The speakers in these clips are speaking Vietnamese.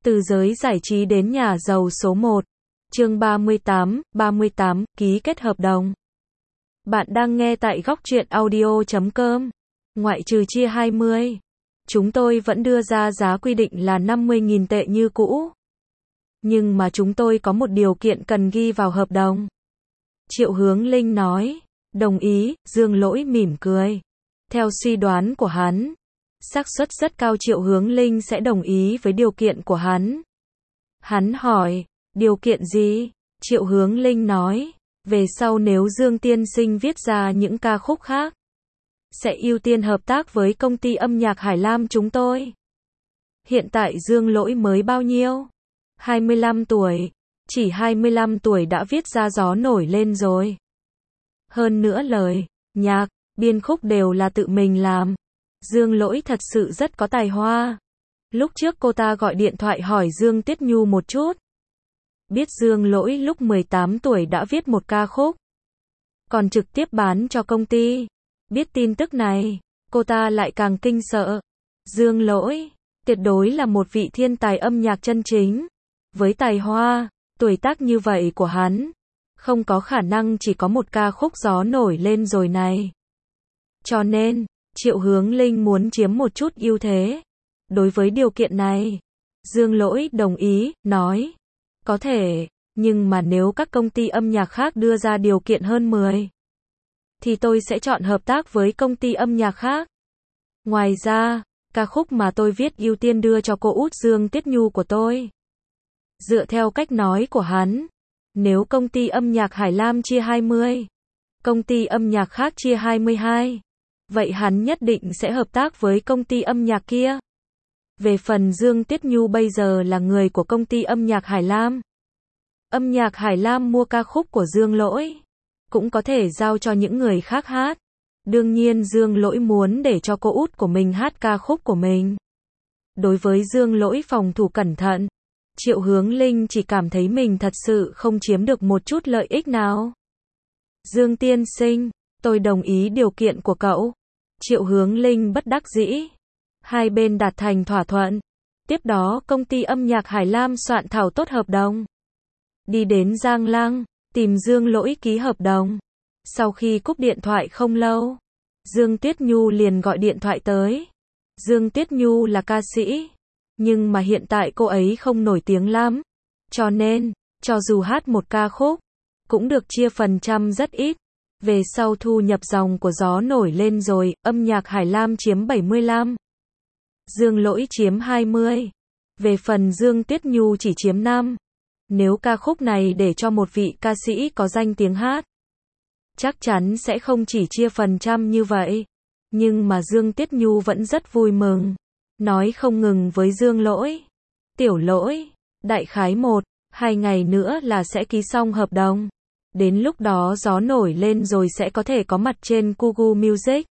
Từ giới giải trí đến nhà giàu số 1. Chương 38, ký kết hợp đồng. Bạn đang nghe tại Góc Truyện Audio.com. Ngoại trừ chia 20, chúng tôi vẫn đưa ra giá quy định là 50.000 tệ như cũ. Nhưng mà chúng tôi có một điều kiện cần ghi vào hợp đồng. Triệu Hướng Linh nói. Đồng ý, Dương Lỗi mỉm cười. Theo suy đoán của hắn, xác suất rất cao Triệu Hướng Linh sẽ đồng ý với điều kiện của hắn. Hắn hỏi, điều kiện gì? Triệu Hướng Linh nói, về sau nếu Dương tiên sinh viết ra những ca khúc khác, sẽ ưu tiên hợp tác với công ty âm nhạc Hải Lam chúng tôi. Hiện tại Dương Lỗi mới bao nhiêu? 25 tuổi. Chỉ 25 tuổi đã viết ra Gió Nổi Lên rồi. Hơn nữa lời, nhạc, biên khúc đều là tự mình làm. Dương Lỗi thật sự rất có tài hoa. Lúc trước cô ta gọi điện thoại hỏi Dương Tuyết Nhu một chút. Biết Dương Lỗi lúc 18 tuổi đã viết một ca khúc, còn trực tiếp bán cho công ty. Biết tin tức này, cô ta lại càng kinh sợ. Dương Lỗi, tuyệt đối là một vị thiên tài âm nhạc chân chính. Với tài hoa, tuổi tác như vậy của hắn, không có khả năng chỉ có một ca khúc Gió Nổi Lên rồi này. Cho nên, Triệu Hướng Linh muốn chiếm một chút ưu thế. Đối với điều kiện này, Dương Lỗi đồng ý, nói, có thể, nhưng mà nếu các công ty âm nhạc khác đưa ra điều kiện hơn 10, thì tôi sẽ chọn hợp tác với công ty âm nhạc khác. Ngoài ra, ca khúc mà tôi viết ưu tiên đưa cho cô út Dương Tuyết Nhu của tôi. Dựa theo cách nói của hắn, nếu công ty âm nhạc Hải Lam chia 20, công ty âm nhạc khác chia 22, vậy hắn nhất định sẽ hợp tác với công ty âm nhạc kia. Về phần Dương Tuyết Nhu bây giờ là người của công ty âm nhạc Hải Lam. Âm nhạc Hải Lam mua ca khúc của Dương Lỗi, cũng có thể giao cho những người khác hát. Đương nhiên Dương Lỗi muốn để cho cô út của mình hát ca khúc của mình. Đối với Dương Lỗi phòng thủ cẩn thận, Triệu Hướng Linh chỉ cảm thấy mình thật sự không chiếm được một chút lợi ích nào. Dương tiên sinh, tôi đồng ý điều kiện của cậu. Triệu Hướng Linh bất đắc dĩ. Hai bên đạt thành thỏa thuận. Tiếp đó công ty âm nhạc Hải Lam soạn thảo tốt hợp đồng. Đi đến Giang Lăng, tìm Dương Lỗi ký hợp đồng. Sau khi cúp điện thoại không lâu, Dương Tuyết Nhu liền gọi điện thoại tới. Dương Tuyết Nhu là ca sĩ, nhưng mà hiện tại cô ấy không nổi tiếng lắm. Cho nên, cho dù hát một ca khúc, cũng được chia phần trăm rất ít. Về sau thu nhập dòng của Gió Nổi Lên rồi, âm nhạc Hải Lam chiếm 75. Dương Lỗi chiếm 20. Về phần Dương Tuyết Nhu chỉ chiếm 5. Nếu ca khúc này để cho một vị ca sĩ có danh tiếng hát, chắc chắn sẽ không chỉ chia phần trăm như vậy. Nhưng mà Dương Tuyết Nhu vẫn rất vui mừng. Nói không ngừng với Dương Lỗi. Tiểu Lỗi, đại khái 1-2 ngày nữa là sẽ ký xong hợp đồng. Đến lúc đó Gió Nổi Lên rồi sẽ có thể có mặt trên Kugu Music.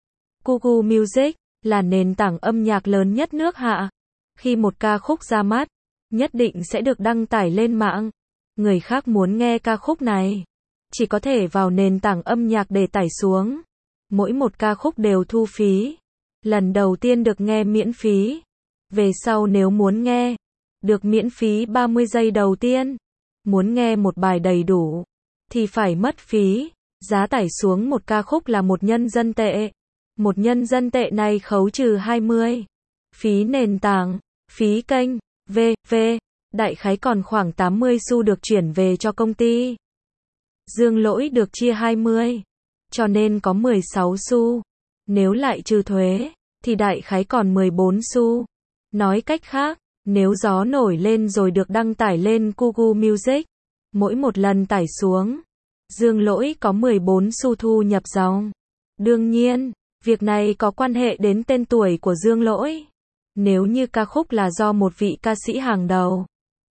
Kugu Music là nền tảng âm nhạc lớn nhất nước Hạ. Khi một ca khúc ra mắt, nhất định sẽ được đăng tải lên mạng. Người khác muốn nghe ca khúc này, chỉ có thể vào nền tảng âm nhạc để tải xuống. Mỗi một ca khúc đều thu phí. Lần đầu tiên được nghe miễn phí. Về sau nếu muốn nghe, được miễn phí 30 giây đầu tiên. Muốn nghe một bài đầy đủ, thì phải mất phí. Giá tải xuống một ca khúc là 1 nhân dân tệ. 1 nhân dân tệ này khấu trừ 20. Phí nền tảng, phí kênh, v.v. Đại khái còn khoảng 80 xu được chuyển về cho công ty. Dương Lỗi được chia 20, cho nên có 16 xu. Nếu lại trừ thuế, thì đại khái còn 14 xu. Nói cách khác, nếu Gió Nổi Lên rồi được đăng tải lên Kugu Music, mỗi một lần tải xuống, Dương Lỗi có 14 xu thu nhập dòng. Đương nhiên, việc này có quan hệ đến tên tuổi của Dương Lỗi. Nếu như ca khúc là do một vị ca sĩ hàng đầu,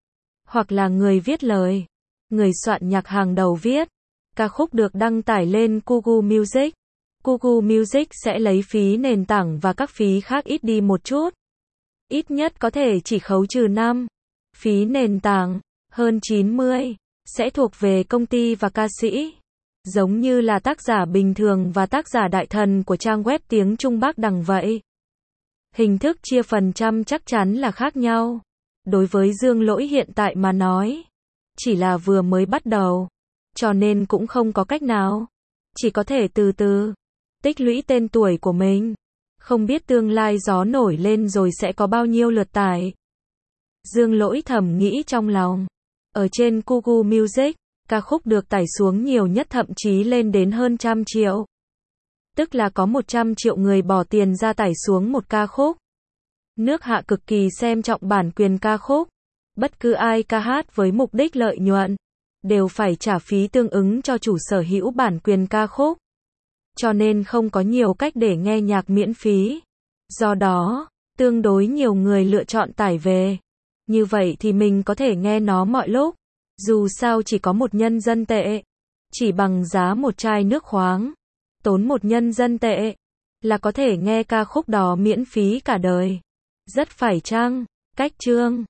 hoặc là người viết lời, người soạn nhạc hàng đầu viết, ca khúc được đăng tải lên Kugu Music, Kugu Music sẽ lấy phí nền tảng và các phí khác ít đi một chút. Ít nhất có thể chỉ khấu trừ 5. Phí nền tảng, hơn 90, sẽ thuộc về công ty và ca sĩ. Giống như là tác giả bình thường và tác giả đại thần của trang web tiếng Trung Bắc Đằng vậy. Hình thức chia phần trăm chắc chắn là khác nhau. đối với Dương Lỗi hiện tại mà nói, chỉ là vừa mới bắt đầu, cho nên cũng không có cách nào, chỉ có thể từ từ tích lũy tên tuổi của mình, không biết tương lai gió nổi lên rồi sẽ có bao nhiêu lượt tải. Dương Lỗi thầm nghĩ trong lòng. Ở trên Google Music, ca khúc được tải xuống nhiều nhất thậm chí lên đến hơn 100 triệu. Tức là có 100 triệu người bỏ tiền ra tải xuống một ca khúc. Nước Hạ cực kỳ xem trọng bản quyền ca khúc. Bất cứ ai ca hát với mục đích lợi nhuận, đều phải trả phí tương ứng cho chủ sở hữu bản quyền ca khúc. Cho nên không có nhiều cách để nghe nhạc miễn phí. Do đó, tương đối nhiều người lựa chọn tải về. Như vậy thì mình có thể nghe nó mọi lúc. Dù sao chỉ có 1 nhân dân tệ, chỉ bằng giá một chai nước khoáng, tốn 1 nhân dân tệ, là có thể nghe ca khúc đó miễn phí cả đời. Rất phải chăng? Cách chương